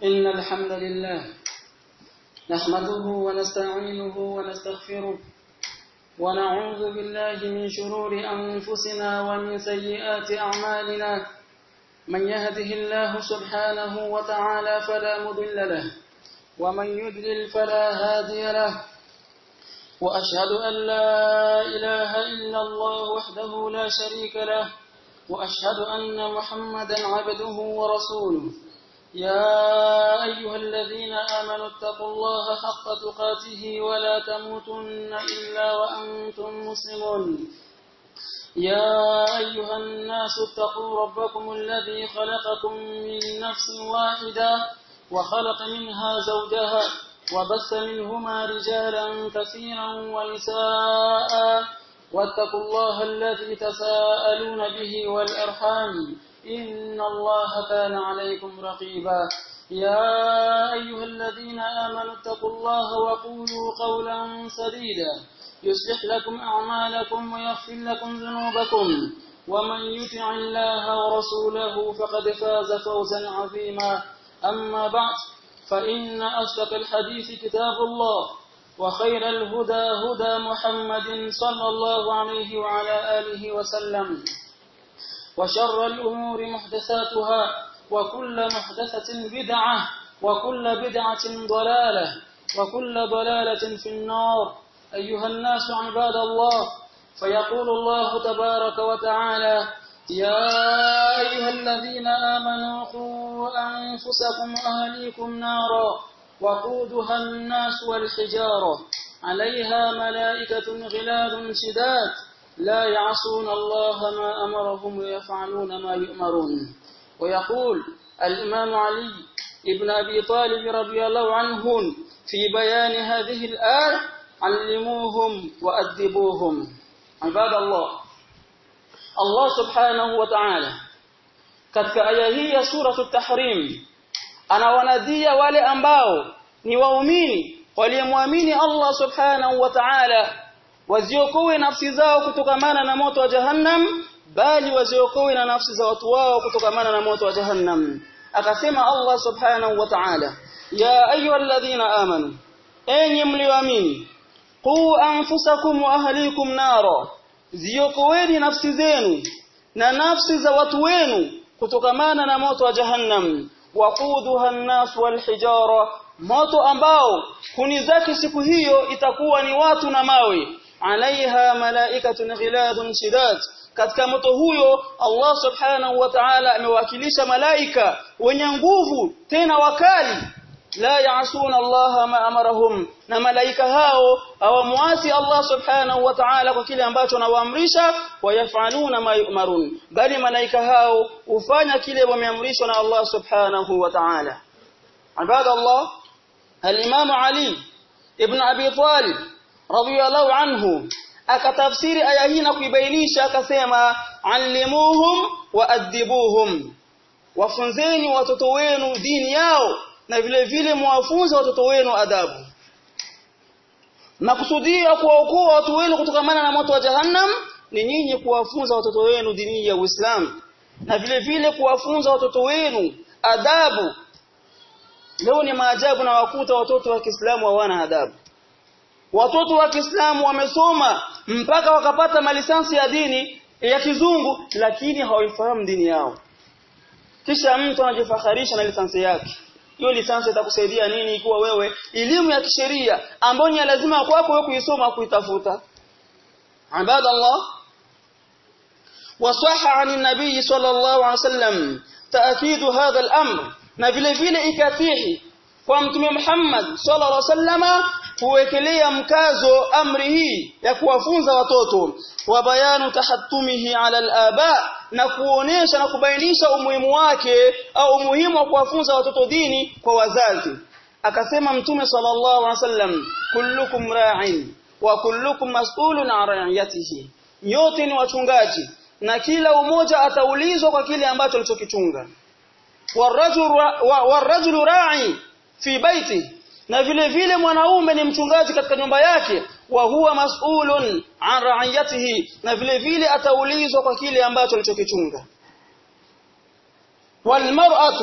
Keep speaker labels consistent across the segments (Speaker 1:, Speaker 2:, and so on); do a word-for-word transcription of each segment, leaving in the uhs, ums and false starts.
Speaker 1: إن الحمد لله نحمده ونستعينه ونستغفره ونعوذ بالله من شرور أنفسنا ومن سيئات أعمالنا من يهده الله سبحانه وتعالى فلا مضل له ومن يضلل فلا هادي له وأشهد أن لا إله إلا الله وحده لا شريك له وأشهد أن محمدا عبده ورسوله يا أيها الذين آمنوا اتقوا الله حق تقاته ولا تموتن إلا وأنتم مسلمون يا أيها الناس اتقوا ربكم الذي خلقكم من نفس واحدة وخلق منها زوجها وبث منهما رجالا كثيرا ونساء واتقوا الله الذي تساءلون به والأرحام إن الله كان عليكم رقيبا يا أيها الذين آمنوا اتقوا الله وقولوا قولا سديدا يصلح لكم أعمالكم ويغفر لكم ذنوبكم ومن يطع الله ورسوله فقد فاز فوزا عظيما أما بعد فإن أصدق الحديث كتاب الله وخير الهدى هدى محمد صلى الله عليه وعلى آله وسلم وشر الأمور محدثاتها وكل محدثة بدعة وكل بدعة ضلالة وكل ضلالة في النار أيها الناس عباد الله فيقول الله تبارك وتعالى يا أيها الذين آمنوا قوا أنفسكم وأهليكم نارا وقودها الناس والحجارة عليها ملائكة غلاد شداد لا يعصون الله ما أمرهم ويفعلون ما يؤمرون ويقول الإمام علي ابن أبي طالب رضي الله عنه في بيان هذه الآية علموهم وأدبوهم عباد الله Allah subhanahu wa ta'ala katika aya hii ya sura at-Tahrim anawanadia wale ambao ni waumini waliomwamini Allah subhanahu wa ta'ala waziokoe nafsi zao kutokamana na moto wa jahannam bali waziokoe na nafsi za watu wao kutokamana na moto wa jahannam akasema Allah subhanahu wa ta'ala ya ayyuhalladhina amanu enyi mlioamini qu anfusakum wa ahlikum nara ziokoeni nafsi zenu na nafsi za watu wenu kutokamana na moto wa jahannam waquduha an-nas wal hijara moto ambao kuni zake siku hiyo itakuwa ni watu na mawe alaiha malaikatun ghiladun shidad katika moto huyo Allah subhanahu wa ta'ala amewakilisha malaika wenye nguvu tena wakali la yaasuna Allah ma amarahum na malaika hao hawamuasi Allah subhanahu wa ta'ala kwa kile ambacho anawaamrisha wayafaluna ma yu'marun bali malaika hao hufanya kile wameamrishwa na Allah subhanahu wa ta'ala ibada Allah al-Imam Ali ibn Abi Talib radiyallahu anhu akatafsiri aya hii na kuibainisha akasema allimuhum wa adibuhum wafunzeni watoto wenu dini yao na vile vile muwafunze watoto wenu adabu makusudia kuwaokoa watu wenu kutokamana na moto wa jahannam ni nyinyi kuwafunza watoto wenu dini ya Uislamu na vile vile kuwafunza watoto wenu adabu leo ni maajabu na wakuta watoto wa Kiislamu hawana adabu watoto wa Kiislamu wamesoma mpaka wakapata malisansi ya dini ya kizungu lakini hawaifahamu dini yao kisha mtu anajifakharisha na lisansi yake hiyo lisansi itakusaidia nini ikiwa wewe elimu ya kisheria ambayo ni lazima kwako wewe kuisoma kuitafuta ibada Allah wasaha an nabii sallallahu alaihi wasallam taakidu hadha al-amr na vile vile ikatihi kwa mtume Muhammad sallallahu alaihi wasallama kuwekelea mkazo amri hii ya kuwafunza watoto wa bayanu tahattumihi ala al-aba na kuonesha na kubainisha umuhimu wake au umuhimu wa kuwafunza watoto dini kwa wazazi akasema mtume sallallahu alaihi wasallam kullukum ra'in wa kullukum mas'ulun 'an ra'iyatihi nyote ni wachungaji na kila umoja ataulizwa kwa kile ambacho alichokichunga warajulu warajulu ra'i fi baiti na vile vile mwanaume ni mchungaji katika nyumba yake wa huwa mas'ulun an ra'iyatihi na vile vile ataulizwa kwa kile ambacho alichokichunga wal mar'atu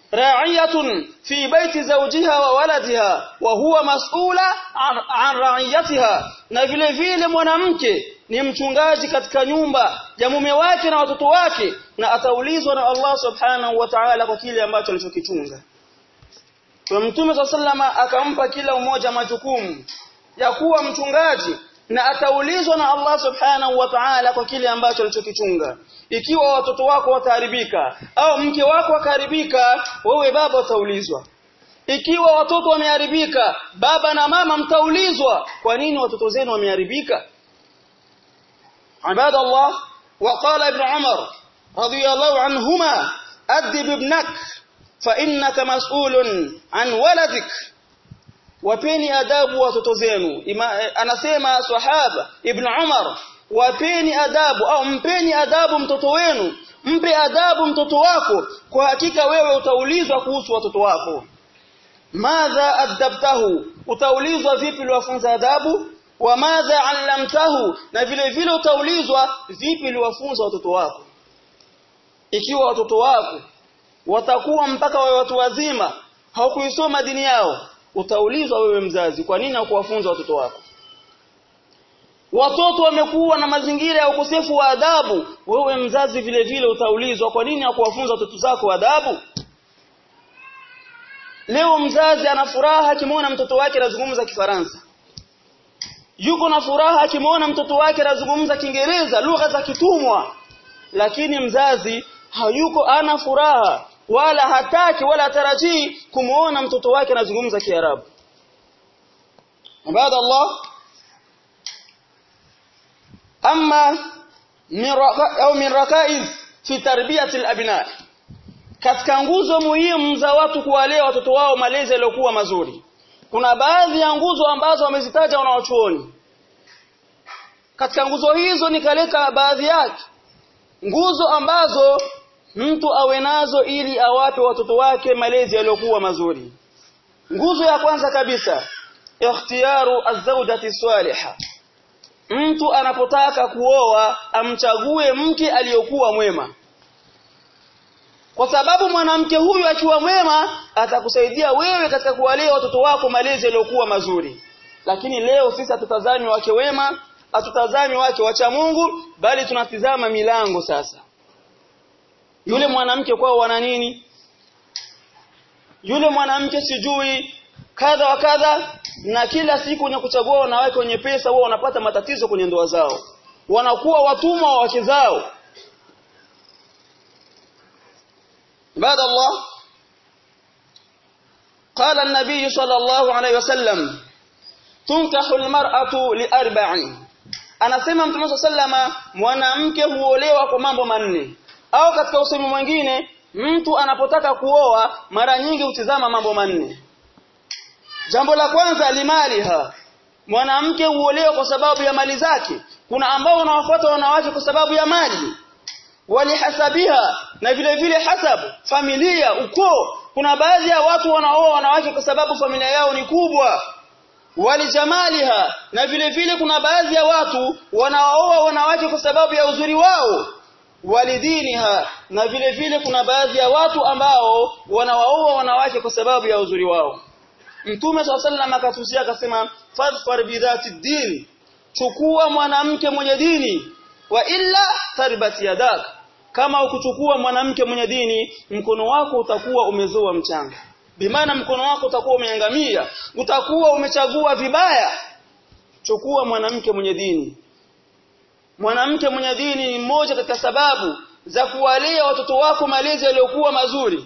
Speaker 1: ra'iyatun fi baiti zawjiha wa waladiha wa huwa mas'ula an, an ra'iyatiha, na vile vile mwanamke ni mchungaji katika nyumba ya mume wake na watoto wake, na ataulizwa na Allah subhanahu wa ta'ala kwa kile ambacho alichokichunga. Kwa Mtume sallallahu akampa kila mmoja majukumu ya kuwa mchungaji, na ataulizwa na Allah subhanahu wa ta'ala kwa kile ambacho alichokichunga. Ikiwa watoto wako wataharibika au mke wako akaharibika, wewe baba utaulizwa. Ikiwa watoto wameharibika, baba na mama mtaulizwa, kwa nini watoto zenu wameharibika? Ibadallah, وقال ابن عمر رضي الله عنهما أدب ابنك فإنك مسؤول عن ولدك. Wapeni adabu watoto zenu. Anasema sahaba Ibn Umar, wapeni adabu au mpeni adabu mtoto wenu, mpe adabu mtoto wako, kwa hakika wewe utaulizwa kuhusu watoto wako. Madha adabtahu, utaulizwa vipi uliwafunza adabu, wa madha allamtahu, na vile vile utaulizwa vipi uliwafunza watoto wako. Ikiwa watoto wako watakuwa mpaka wawe watu wazima hawakuisoma dini yao, utaulizwa wewe mzazi, kwa nini hukuwafunza watoto wako? Watoto wamekuwa na mazingira ya ukosefu wa adabu, wewe mzazi vile vile utaulizwa, kwa nini hukuwafunza watoto zako adabu? Leo mzazi ana furaha akimwona mtoto wake anazungumza Kifaransa. Yuko na furaha akimwona mtoto wake anazungumza Kiingereza, lugha za kitumwa. Lakini mzazi hayuko ana furaha wala hataki wala hatarajii kumuona mtoto wake anazungumza Kiarabu. Ibada Allah, amma min raka au min rakaiz fi tarbiyati al-abna, katika nguzo muhimu za watu kuwalea watoto wao malezi yaliyokuwa mazuri, kuna baadhi ya nguzo ambazo wamezitaja wanawachuoni. Katika nguzo hizo nikaleta baadhi yake, nguzo ambazo mtu awe nazo ili awape watoto wake malezi yaliyokuwa mazuri. Nguzo ya kwanza kabisa, ikhtiyaru az-zawjati salihah. Mtu anapotaka kuoa amchague mke aliyokuwa mwema, kwa sababu mwanamke huyu akiwa mwema atakusaidia wewe katika kuwalea watoto wako malezi yaliyokuwa mazuri. Lakini leo sisi hatutazami wake wema, hatutazami wake wacha Mungu, bali tunatizama milango. Sasa yule mwanamke kwao wana nini, yule mwanamke sijui kadha wa kadha, na kila siku ni kuchagua wanawake wenye pesa, wao wanapata matatizo kwenye ndoa zao, wanakuwa watumwa wa wake zao. Baada Allah, qala an-nabiy sallallahu alayhi wasallam, tunkahu al-mar'atu li arba'in. Anasema Mtume sallama, mwanamke huolewa kwa mambo manne. Au katika usemi mwingine, mtu anapotaka kuoa mara nyingi hutizama mambo manne. Jambo la kwanza, limaliha, mwanamke huolewa kwa sababu ya mali zake. Kuna ambao wanawafuata wanawake kwa sababu ya mali. Walihasabiha, na vile vile hasabu, familia, ukoo. Kuna baadhi ya watu wanaoa wanawake kwa sababu familia yao ni kubwa. Walijamaliha, na vile vile kuna baadhi ya watu wanaoa wanawake kwa sababu ya uzuri wao. Walidiniha, na vile vile kuna baadhi ya watu ambao wanaoa wanawake kwa sababu ya uzuri wao. Mtume sallallahu alayhi wasallam akatusia akasema, fadfar bidhati din, chukua mwanamke mwenye dini, wa illa tarbati yadak, kama ukuchukua mwanamke mwenye dini mkono wako utakuwa umezoa mchanga. Bimaana mkono wako utakuwa umeangamia, utakuwa umechagua vibaya. Chukua mwanamke mwenye dini. Mwanamke mwenye dini ni mmoja katika sababu za kuwalea watoto wako malezi yaliyokuwa mazuri.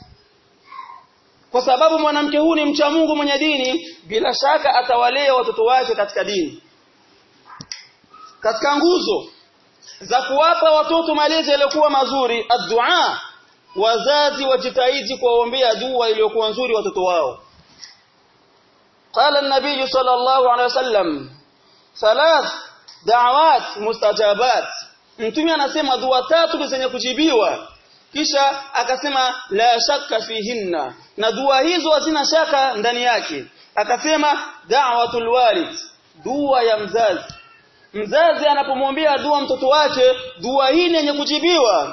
Speaker 1: Kwa sababu mwanamke huyu ni mcha Mungu mwenye dini, bila shaka atawalea watoto wake katika dini. Katika nguzo za kuwapa watoto malezi yaliyokuwa mazuri, ad-du'a, wazazi wajitahidi kuwaombea dua iliyokuwa nzuri watoto wao. Qala an-nabiy sallallahu alayhi wasallam, thalath da'awat mustajabat. Mtume anasema dua tatu zenye kujibiwa, kisha akasema la shakka fihinna, na dua hizo hazina shaka ndani yake. Akasema da'watul walid, dua ya mzazi. Mzazi anapomwombea dua mtoto wake, dua hii yenye kujibiwa.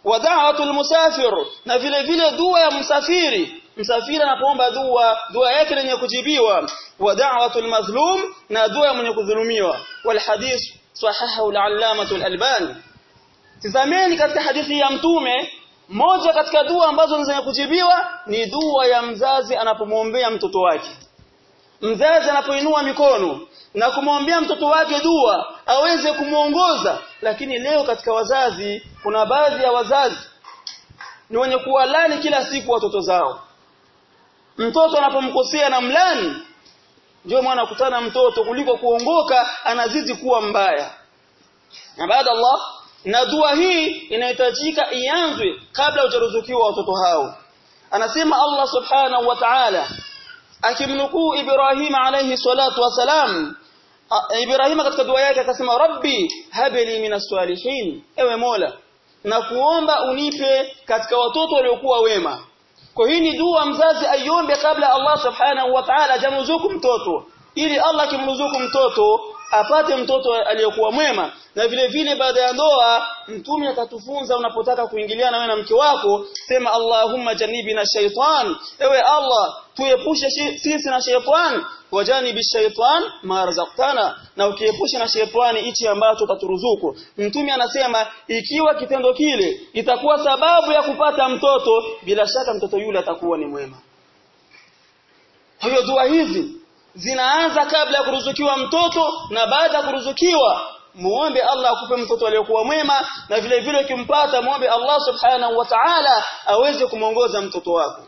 Speaker 1: wa da'watul musafir, na vile vile dua ya msafiri. Msafiri anapoomba dua, dua yake yenye kujibiwa. Wa da'watul mazlum, na dua ya mwenye kudhulumiwa. Wal hadith sahahahu al-allamah al-albani. Tazameni katika hadithi ya Mtume, moja katika dua ambazo zenye kujibiwa ni dua ya mzazi anapomwombea mtoto wake. Mzazi anapoinua mikono na kumwombea mtoto wake dua aweze kumuongoza. Lakini leo katika wazazi kuna baadhi ya wazazi ni wenye kuwalani kila siku watoto zao. Mtoto anapomkosea na mlani, ndio mwana kutana mtoto kuliko kuongoka anazidi kuwa mbaya. Na baada Allah, na dua hii inahitajika ianzwe kabla hujaruzukiwa watoto hao. Anasema Allah subhanahu wa ta'ala akimnukuu Ibrahim alayhi salatu wasalam. Ibrahim katika dua yake akasema, Rabbi habli minas salihin, ewe Mola na kuomba unipe katika watoto waliokuwa wema. Kwa hii ni dua mzazi aiombe kabla Allah subhanahu wa ta'ala ajamruzuku mtoto, ili Allah kimruzuku mtoto apate mtoto aliyokuwa mwema. Na vile vile baada ya ndoa Mtume akatufunza, unapotaka kuingiliana wewe na mke wako, sema Allahumma janibina shaytan, ewe Allah tuepushe sisi na shaytan, wajanibi shaytan ma razaqtana, na ukiepusha na shaytani hichi ambacho utaturuzuku. Mtume anasema ikiwa kitendo kile itakuwa sababu ya kupata mtoto, bila shaka mtoto yule atakuwa ni mwema. Hiyo dua hizi zinaanza kabla ya kuruzukiwa mtoto, na baada ya kuruzukiwa muombe Allah akupe mtoto aliyokuwa mwema, na vile vile ukimpata muombe Allah subhanahu wa ta'ala aweze kumuongoza mtoto wako.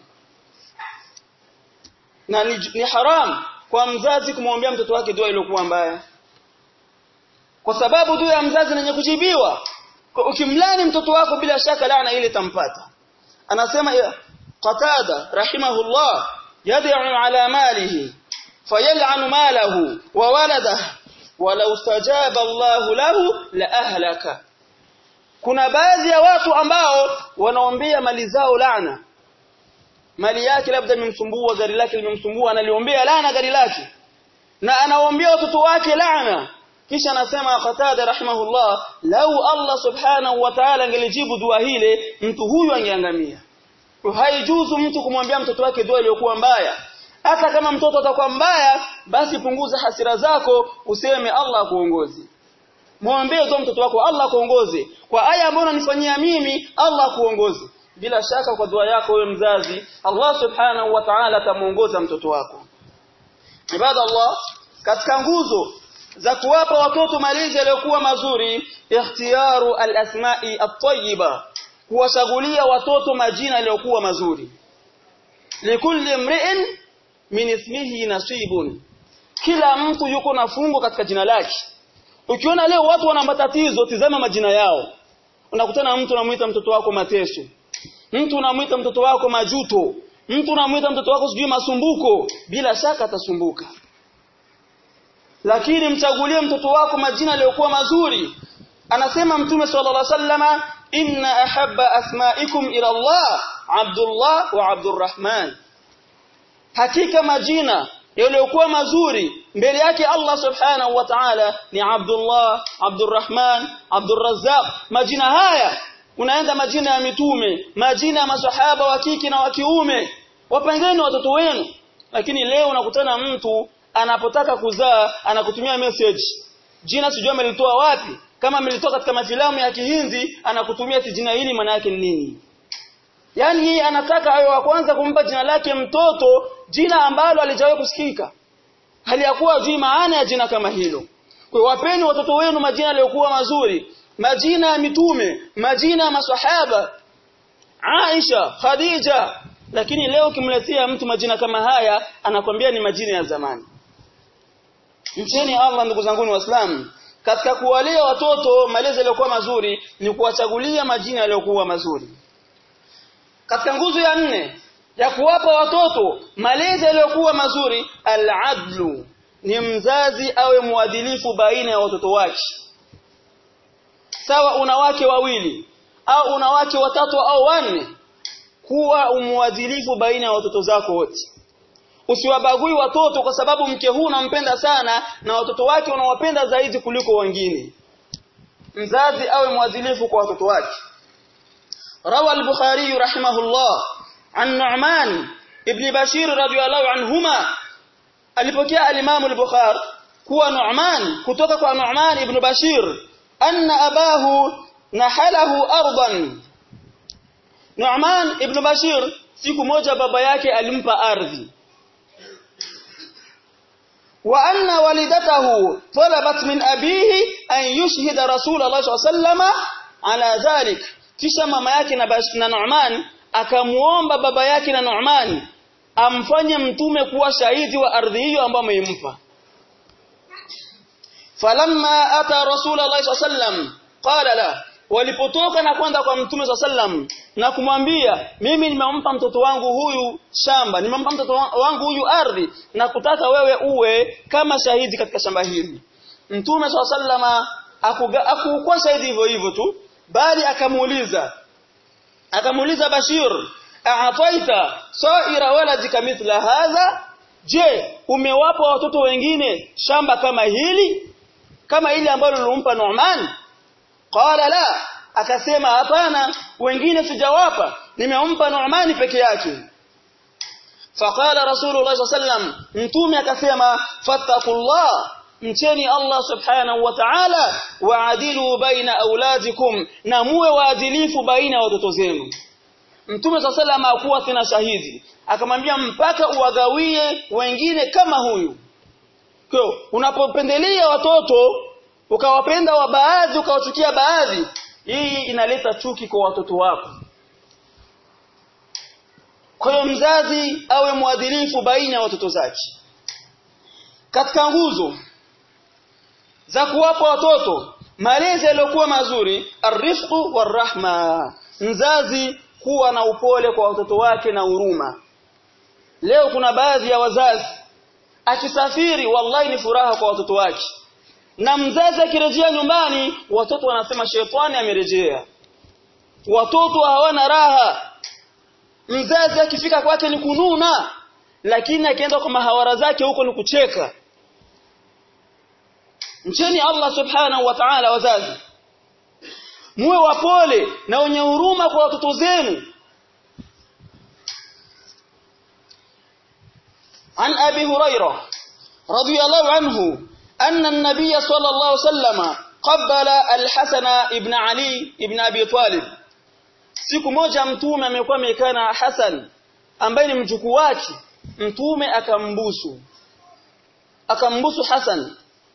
Speaker 1: Na ni, ni haram kwa mzazi kumwombea mtoto wake dua iliyokuwa mbaya, kwa sababu dua ya mzazi yenye kujibiwa. Ukimlani mtoto wako bila shaka laana ile tampata. Anasema Qatada rahimahullah, yad'u ala malihi fayal'anu malahu wa waladahu walau stajaba Allahu lahu la ahlaka. Kuna baadhi ya watu ambao wanaombea mali zao laana. Mali yake labda imemsumbua, gari lake limemsumbua, analiombea laana gari lake, na anaombea watoto wake laana. Kisha anasema Qatada rahimahullah, lau Allah subhanahu wa ta'ala angelijibu dua hile, mtu huyu angeangamia. Haijuzu mtu kumwambia mtoto wake dua iliyokuwa mbaya. Hata kama mtoto atakuwa mbaya, basi punguza hasira zako, useme Allah kuongoze. Muombe dua mtoto wako, Allah kuongoze. Kwa aya ambayo unanifanyia mimi, Allah kuongoze. Bila shaka kwa dua yako wewe mzazi, Allah subhanahu wa ta'ala atamuongoza mtoto wako. Ibada Allah, katika nguzo za kuwapa watoto malezi yaliyokuwa mazuri, ikhtiyaru al-asma'i at-tayyiba, kuwachagulia watoto majina yaliyokuwa mazuri. Likulli mri'in min ismihi nasibun, kila mtu yuko na fungo katika jina lake. Ukiona leo watu wana matatizo, tizama majina yao. Unakutana mtu anamuita mtoto wako Mateso, mtu anamuita mtoto wako Majuto, mtu anamuita mtoto wako sijui Masumbuko, bila shaka atasumbuka. Lakini mchagulie mtoto wako majina yaliyokuwa mazuri. Anasema Mtume sallallahu alaihi wasallama, inna ahabba asma'ikum ila Allah Abdullah wa Abdurrahman, hakika majina yaliyokuwa mazuri mbele yake Allah subhanahu wa ta'ala ni Abdullah, Abdurrahman, Abdurrazzaq. Majina haya unaenda majina ya mitume, majina ya maswahaba wa kike na wa kiume, wapangeni watoto wenu. Lakini leo unakutana mtu anapotaka kuzaa anakutumia message, jina sijui amelitoa wapi, kama amelitoa katika mafilamu ya Kihindi, anakutumia jina hili maana yake ni nini? Yaani yeye anataka awe wa kwanza kumpa jina lake mtoto jina ambalo alijawahi kusikika, hali ya kuwa hajui maana ya jina kama hilo. Kwa wapeni watoto wenu majina yaliyokuwa mazuri, majina ya mitume, majina ya maswahaba, Aisha, Khadija. Lakini leo kimletea mtu majina kama haya, anakwambia ni majina ya zamani. Mcheni Allah ndugu zangu Waislamu, katika kuwalea watoto malezi yaliyokuwa mazuri ni kuwachagulia majina yaliyokuwa mazuri. Katika nguzo ya nne ya kuwapa watoto malezi yaliyokuwa mazuri, al-adlu, ni mzazi awe muadilifu baina ya watoto wake. Sawa una wake wawili au una wake watatu au wanne, kuwa umuadilifu baina ya watoto zako wote. Usiwabagui watoto kwa sababu mke huu unampenda sana na watoto wake unawapenda zaidi kuliko wengine. Mzazi awe muadilifu kwa watoto wake. روى البخاري رحمه الله عن نعمان ابن بشير رضي الله عنهما alipokea al-Imam al-Bukhari kuwa Nu'man kutoka kwa Nu'man ibn Bashir anna abahu nahalahu ardan. Nu'man ibn Bashir siku moja baba yake alimpa ardhi. Wa anna walidatahu talabat min abihi an yushhida Rasulullah sallallahu alayhi wasallam ala dhalik. Kisha mama yake na Nu'man akamuomba baba yake na Nu'man amfanye mtume kuwa shahidi wa ardhi hiyo ambayo amempa. Falamma ata Rasulullah sallallahu alayhi wasallam qala la, walipotoka na kwenda kwa mtume sallallahu alayhi wasallam na kumwambia mimi nimempa mtoto wangu huyu shamba, nimempa mtoto wangu huyu ardhi na kutaka wewe uwe kama shahidi katika shamba hili. Mtume sallallahu alayhi wasallam hakukuwa shahidi hivyo hivyo tu, bali akamuuliza akamuuliza Bashir, a'ataita sa'ira waladika mithla hadha, je umewapa watoto wengine shamba kama hili kama hili ambalo ulimpa Nu'man? Qala la, akasema hapana, wengine sijawapa, nimempa Nu'man peke yake. Faqala Rasulullah sallallahu alayhi wasallam, mtume akasema fattaqullah, mcheni Allah subhanahu wa ta'ala, wa'adilu baina auladikum, na muwe waadilifu baina ya watoto zenu. Mtume sallallahu alayhi wasallam hakuwa tena shahidi, akamwambia mpaka uwagawie wengine kama huyu. Kwa unapopendelea watoto ukawapenda wa baadhi ukawachukia baadhi, hii inaleta chuki kwa watoto wako. Kwa hiyo mzazi awe mwadilifu baina ya watoto zake. Katika nguzo za kuwapa watoto malezi yaliyokuwa mazuri, arifqu warahma, mzazi kuwa na upole kwa watoto wake na huruma. Leo kuna baadhi ya wazazi akisafiri wallahi ni furaha kwa watoto wake, na mzazi akirejea nyumbani watoto wanasema shetani amerejea, watoto hawana raha. Mzazi akifika kwake ni kununa, lakini akienda kwa mahawara zake huko ni kucheka. Mcheni Allah subhanahu wa ta'ala wazazi, muwe wapole na wenye huruma kwa watoto zenu. An Abi Hurairah radiyallahu anhu anna an-nabiy sallallahu alayhi wasallam qabbala al-Hasan ibn Ali ibn Abi Talib. Siku moja mtume amekuwa amekaa na Hasan ambaye ni mjukuu wake, mtume akambusu akambusu Hasan.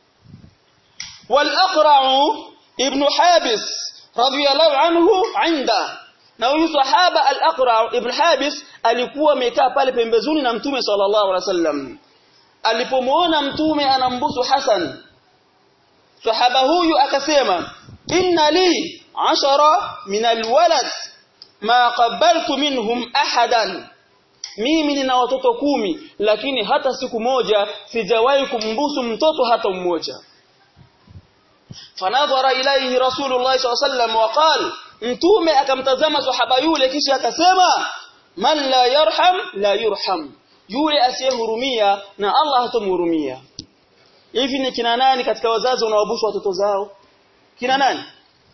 Speaker 1: wal-Aqra' ibn Habis radiyallahu anhu inda, na huyu sahaba al-Aqra' ibn Habis alikuwa amekaa pale pembezoni na mtume sallallahu alaihi wasallam. Alipomuona mtume anambusu Hasan, sahaba huyu akasema inna li ashara min alwalad ma qabbaltu minhum ahadan, mimi nina watoto kumi lakini hata siku moja sijawahi kumbusu mtoto hata mmoja. Fanadhara ilayhi Rasulullah sallallahu alaihi wasallam waqala, mtume akamtazama sahaba yule kisha akasema man la yarham la yurham, yule asiyehurumia na Allah hatomhurumia. Hivi ni kina nani katika wazazi wanaowabusu watoto zao? Kina nani?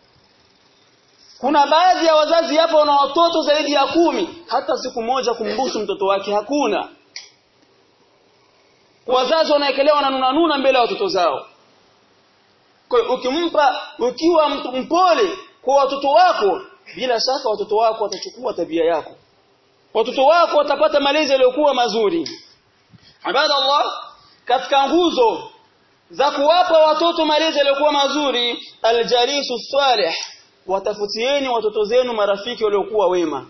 Speaker 1: Kuna baadhi ya wazazi hapo wana watoto zaidi ya kumi, hata siku moja kumbusu mtoto wake hakuna. Wazazi wanaekelewa na nuna nuna mbele ya watoto zao. Kwa hiyo ukimpa ukiwa mtu mpole kwa watoto wako, bila shaka watoto wako watachukua tabia yako. Watoto wako watapata malezi yaliyokuwa mazuri. Ibadallah, katika nguzo za kuwapa watoto malezi yaliyokuwa mazuri, aljalisu salih, watafutieni watoto zenu marafiki waliokuwa wema.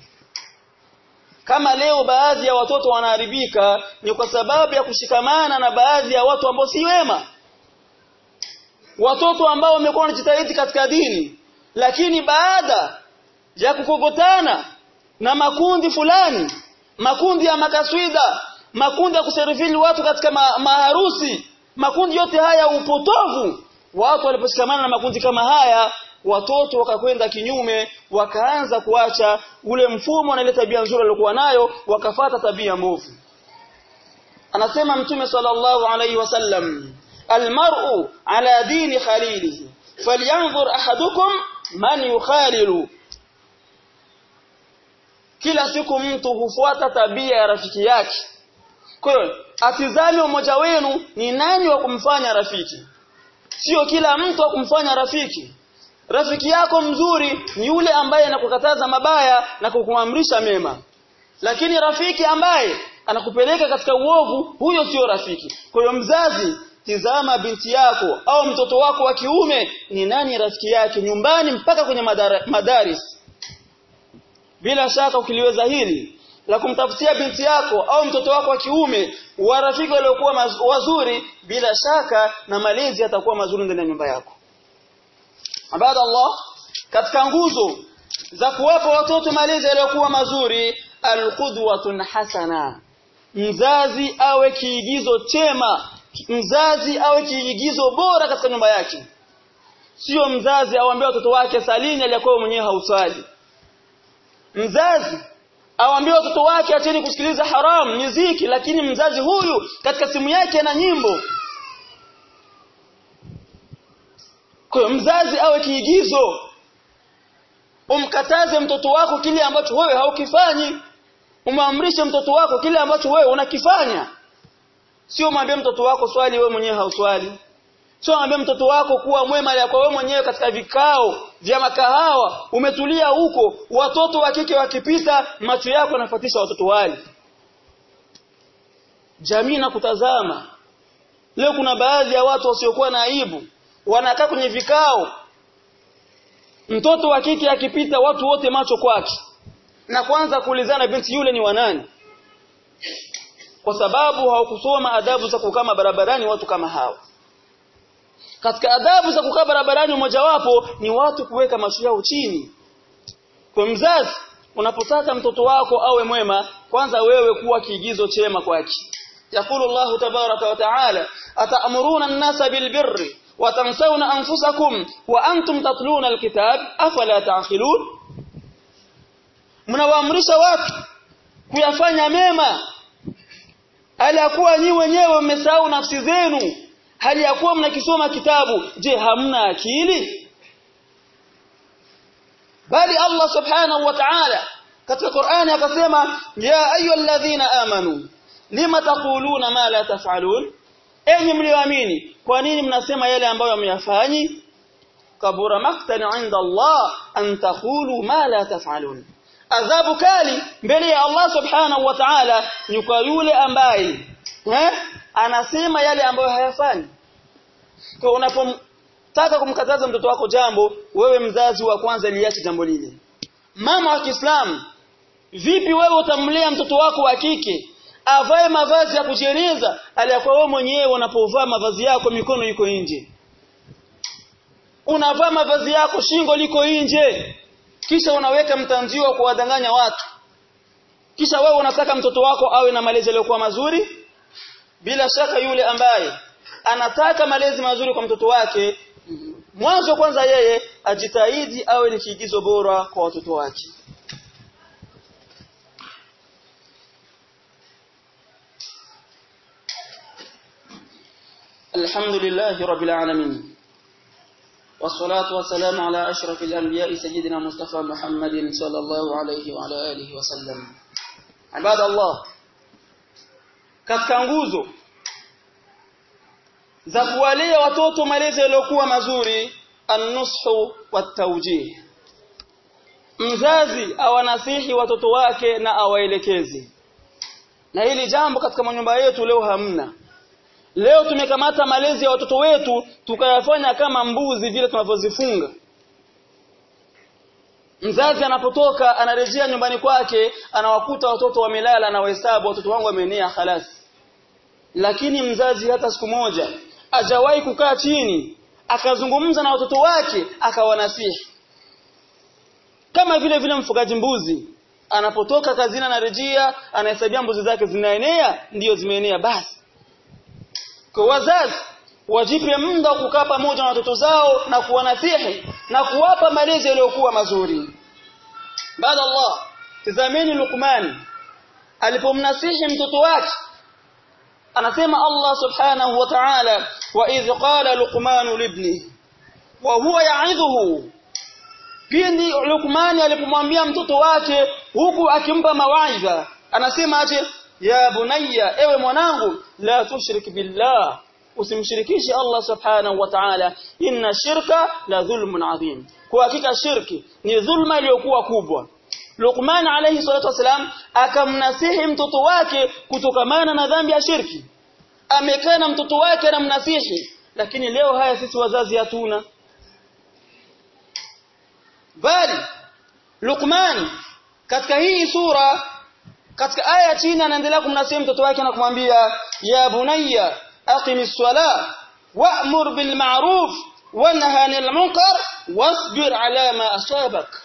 Speaker 1: Kama leo baadhi ya watoto wanaharibika ni kwa sababu ya kushikamana na baadhi ya watu ambao si wema. Watoto ambao wamekuwa wanajitahidi katika dini, lakini baada ya kukogotana na makundi fulani, makundi ya makaswida, makundi ya kuserifili watu katika ma maharusi, makundi yote haya upotovu, watu waliposhikamana na makundi kama haya, watoto wakakwenda kinyume, wakaanza kuacha ule mfumo na ile tabia nzuri waliokuwa nayo, wakafata tabia mbovu. Anasema Mtume sallallahu alayhi wasallam, almar'u ala dini khalilihi falyanzur ahadukum man yukhalilu. kila siku mtu hufuata tabia ya rafiki yake. Kwa hiyo atizame mmoja wenu ni nani wa kumfanya rafiki. Sio kila mtu wa kumfanya rafiki. Rafiki yako mzuri ni yule ambaye anakukataza mabaya na kukuamrisha mema. Lakini rafiki ambaye anakupeleka katika uovu, huyo sio rafiki. Kwa hiyo mzazi, tizama binti yako au mtoto wako wa kiume ni nani rafiki yake nyumbani mpaka kwenye madara, madaris. Bila shaka ukiliweza hili la kumtafutia binti yako au mtoto wako wa kiume wa rafiki waliokuwa wazuri, bila shaka na malezi yatakuwa mazuri ndani ya nyumba yako. Ibada Allah, katika nguzo za kuwapa watoto malezi yaliyokuwa mazuri, alqudwatun hasana. Mzazi awe kiigizo chema, mzazi awe kiigizo bora katika nyumba yake. Sio mzazi awaambie watoto wake salini aliyakuwa mwenyewe hausali. Mzazi awaambie watoto wake acheni kusikiliza haram, muziki, lakini mzazi huyu katika simu yake ana nyimbo. Kwa mzazi awe kiigizo. Umkataze mtoto wako kile ambacho wewe haukifanyi. Umamrishe mtoto wako kile ambacho wewe unakifanya. Sio mwambie mtoto wako swali wewe mwenyewe hauswali. Sio mwambie mtoto wako kuwa mwema ya kwa wewe mwenyewe katika vikao vya makahawa umetulia huko, watoto wa kike wakipita macho yako yanafuatisha watoto wale. Jamii na kutazama. Leo kuna baadhi ya watu wasiokuwa na aibu wanakaa kwenye vikao, mtoto wa kike akipita watu wote macho kwake, na kwanza kuulizana binti yule ni wanani, kwa sababu hawakusoma adabu za kukaa barabarani. Watu kama hao, katika adabu za kukaa barabarani mojawapo ni watu kuweka macho yao chini. Kwa mzazi, unapotaka mtoto wako awe mwema, kwanza wewe kuwa kiigizo chema kwake. Yakulu Allah tabaraka wa taala, atamuruna an-nasa bil birri wa tansawna anfusakum wa antum tatluna al-kitab afala ta'qilun. Mnawaamrisha watu kuyafanya mema hali ya kuwa nyinyi wenyewe mmesahau nafsi zenu, hali ya kuwa mnakisoma kitabu. Je, hamna akili? Bali Allah subhanahu wa ta'ala katika Qur'ani akasema, ya ayyuhalladhina amanu lima taquluna ma la taf'alun. Enyi mlioamini, kwa nini mnasema yale ambayo hamyafanyi? Kabura maqtan 'inda Allah an taqulu ma la taf'alun. Adhabu kali mbele ya Allah subhanahu wa ta'ala ni kwa yule ambaye eh anasema yale ambayo hayafanyi. Kwa unapotaka kumkataza mtoto wako jambo, wewe mzazi wa kwanza liache jambo lile. Mama wa Kiislamu, vipi wewe utamlea mtoto wako wa kike avae mavazi ya kujeneza aliyakuwa wewe mwenyewe unapovaa mavazi yako mikono iko nje? Unavaa mavazi yako shingo liko nje, kisha unaweka mtanzio wa kuwadanganya watu. Kisha wewe unataka mtoto wako awe na malezi yaliyokuwa mazuri? Bila shaka yule ambaye anataka malezi mazuri kwa mtoto wake, mwanzo kwanza yeye ajitahidi awe ni kiigizo bora kwa watoto wake. Alhamdulillahi rabbil alamin. والصلاة والسلام على أشرف الأنبياء سيدنا مصطفى محمد صلى الله عليه وعلى آله وسلم. عباد الله, katika nguzo za kuwalea watoto malezi yaliyokuwa mazuri, an-nushu wat-tawjih. Mzazi awanasihi watoto wake na awaelekeze. Na hili jambo katika manyumba yetu leo hamna. Leo tumekamata malezi ya watoto wetu tukayafanya kama mbuzi vile tunavyozifunga. Mzazi anapotoka anarejea nyumbani kwake, anawakuta watoto wamelala na wahesabu watoto wangu wameenea khalas. Lakini mzazi hata siku moja hajawahi kukaa chini akazungumza na watoto wake akawanasihi. Kama vile vile mfugaji mbuzi anapotoka kazini anarejea anahesabia mbuzi zake zinaenea, ndio zimeenea basi. Kwa wazazi wajipe muda kukaa pamoja na watoto zao na kuwanasihi na kuwapa malezi yaliyokuwa mazuri. Baada Allah, tazameni Luqman alipomnasihi mtoto wake, anasema Allah subhanahu wa ta'ala, wa idh qala Luqman libni wa huwa ya'idhuhu pindi Luqman alipomwambia mtoto wake huku akimpa mawaidha anasema aje ya bunayya ewe mwanangu la tushrik billah usimshirikishe Allah subhanahu wa ta'ala inna shirka la dhulmun adhim kwa hakika shirki ni dhulma iliyokuwa kubwa Luqman alayhi salatu wasalam akamnasihi mtoto wake kutokamana na dhambi ya shirki amekaa na mtoto wake anamnasihi lakini leo haya sisi wazazi hatuna bali Luqman katika hii sura katika aya chini anaendelea kumnasihi mtoto wake na kumwambia ya bunayya aqimis sala wa'mur bil ma'ruf wanha 'anil munkar wasbir 'ala ma asabak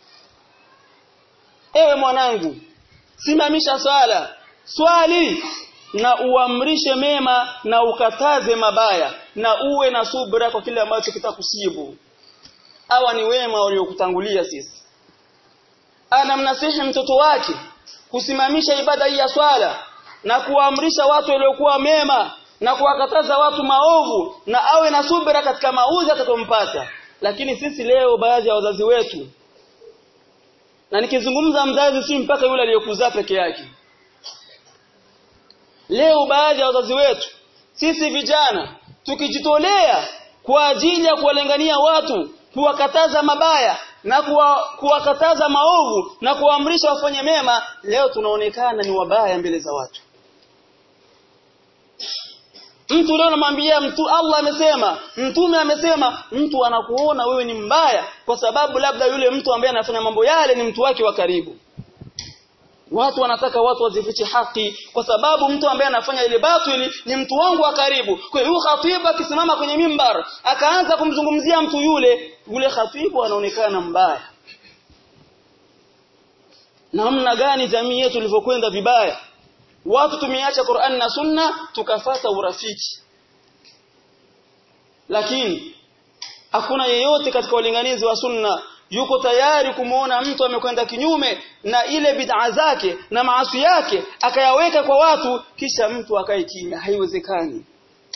Speaker 1: ewe mwanangu simamisha swala swali na uamrishe mema na ukataze mabaya na uwe na subra kwa kile ambacho kitakusibu hawa ni wema waliokutangulia sisi anamnasihi mtoto wake kusimamisha ibada hii ya swala na kuamrisha watu waliokuwa mema na kuwakataza watu maovu na awe na subira katika mauzi atakayompata lakini sisi leo baadhi ya wazazi wetu na nikizungumza mzazi si mpaka yule aliyokuzaa peke yake leo baadhi ya wazazi wetu sisi vijana tukijitolea kwa ajili ya kuwalengania watu kuwakataza mabaya na kuwakataza maovu na kuamrisha wafanye mema leo tunaonekana ni wabaya mbele za watu mtu leo anamwambia mtu Allah amesema mtume amesema mtu anakuona wewe ni mbaya kwa sababu labda yule mtu ambaye anafanya mambo yale ni mtu wake wa karibu watu wanataka watu wazifiche haki kwa sababu mtu ambaye anafanya ile batili ni mtu wangu wa karibu kwa hiyo khatibu akisimama kwenye mimbar akaanza kumzungumzia mtu yule yule khatibu anaonekana mbaya namna gani jamii yetu ilivyokwenda vibaya watu tumeacha Qur'an na Sunna tukafata urafiki lakini hakuna yeyote katika ulinganizi wa Sunna yuko tayari kumuona mtu amekwenda kinyume na ile bid'a zake na maasi yake akayaweka kwa watu kisha mtu akae kimya haiwezekani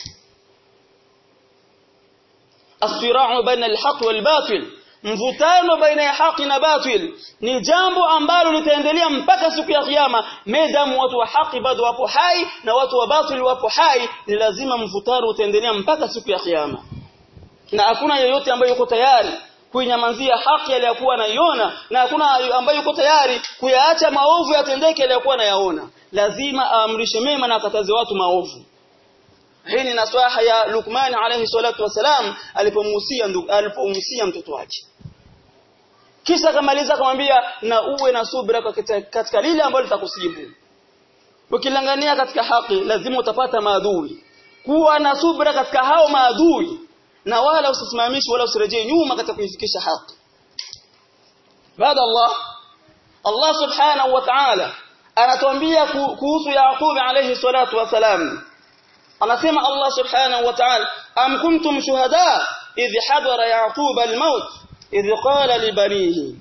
Speaker 1: as-sira'u baina al-haqq wal-batil mvutano baina ya haki na batil ni jambo ambalo litaendelea mpaka siku ya kiyama medamu watu wa haki bado wapo hai na watu wa batil wapo hai ni lazima mvutano utaendelea mpaka siku ya kiyama na hakuna yeyote ambaye yuko tayari kuinyamazia haki aliyokuwa anaiona na hakuna ambaye yuko tayari kuyaacha maovu yatendeke aliyokuwa anayaona lazima aamrishe mema na akataze watu maovu hii ni nasaha ya Luqman alayhi salatu wasalam alipomhusia alipomhusia mtoto wake kisha akamaliza akamwambia na uwe na subira katika lile ambalo litakusibu ukilangania katika haki lazima utapata maadui kuwa na subira katika hao maadui na wala usisimamishi wala usirejee nyuma katika kuifikisha haki baada Allah Allah subhanahu wa ta'ala anatuambia kuhusu Yaqub alayhi salatu wasalam anasema Allah subhanahu wa ta'ala am kuntum shuhada idh hadara Yaqub al-maut idh qala li banihi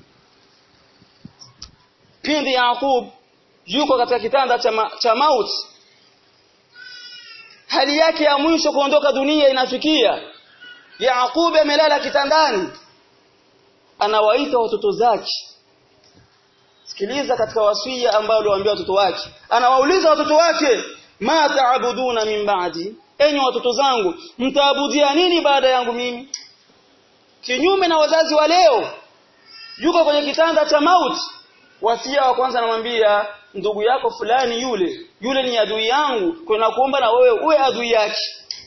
Speaker 1: pindi Yaqub yuko katika kitanda cha, cha maut hali yake ya mwisho kuondoka dunia inafikia Yaqub amelala kitandani anawaita watoto zake sikiliza katika wasia ambao aliwaambia watoto wake anawauliza watoto wake ma taabuduna min ba'di enyi watoto zangu mtaabudia nini baada yangu mimi kinyume na wazazi wa leo yuko kwenye kitanda cha mauti wasia wa kwanza anamwambia ndugu yako fulani yule yule ni adui yangu kwa kuomba na wewe uwe adui yake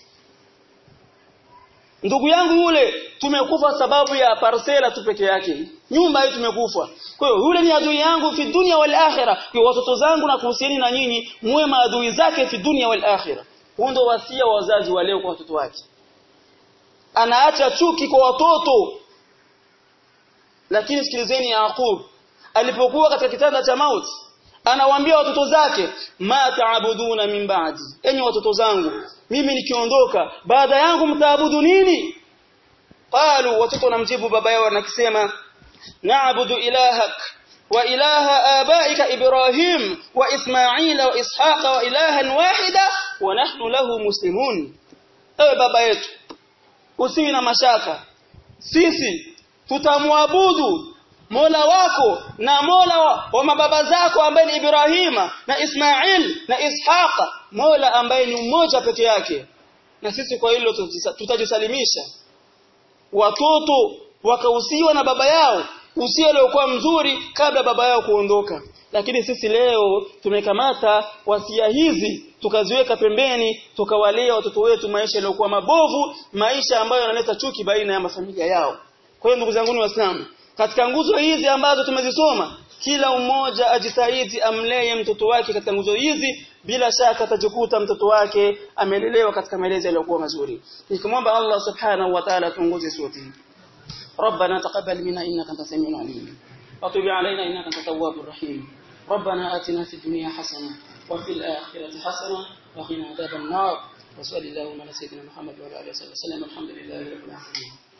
Speaker 1: ndugu yangu yule tumekufa sababu ya parcela tu peke yake nyumba hii tumekufa kwa hiyo yule ni adui yangu fi dunia wal akhirah kwa watoto zangu na kuhusiani na nyinyi muwe maadui zake fi dunia wal akhirah huo ndo wasia wa wazazi wa leo kwa watoto wake anaacha chuki kwa watoto lakini sikilizeni Yaqub alipokuwa katika kitanda cha mauti anawaambia watoto zake ma taabuduna min ba'di enyi watoto zangu mimi nikiondoka baada yangu mtaabudu nini qalu watoto namjibu baba yao nakisema na'budu ilahak wa ilaha abaika ibrahim wa ismaila wa ishaqa wa ilahan wahida wa nahnu lahu muslimun ewe baba yetu usiwi na mashaka sisi
Speaker 2: tutamwabudu Mola wako na Mola wa, wa mababa zako ambaye ni Ibrahima na Ismail na Ishaqa, Mola ambaye ni mmoja peke yake. Na sisi kwa hilo tutajisalimisha. Watoto wakahusiwa na baba yao usia uliokuwa mzuri kabla baba yao kuondoka, lakini sisi leo tumekamata wasia hizi tukaziweka pembeni, tukawalea watoto wetu maisha yaliokuwa mabovu, maisha ambayo yanaleta chuki baina ya mafamilia yao. Kwa hiyo ndugu zangu Waislamu, katika nguzo hizi ambazo tumezisoma, kila mmoja ajitahidi amlee mtoto wake katika nguzo hizi, bila shaka atajikuta mtoto wake amelelewa katika malezi yaliyokuwa mazuri. Nikimwomba Allah subhanahu wa ta'ala tuongoze sote. ربنا تقبل منا إنك أنت السميع العليم وتب علينا إنك أنت التواب الرحيم. ربنا آتنا في الدنيا حسنة وفي الآخرة حسنة وقنا عذاب النار. وصلى الله على سيدنا محمد وعلى آله وصحبه وسلم. الحمد لله رب العالمين.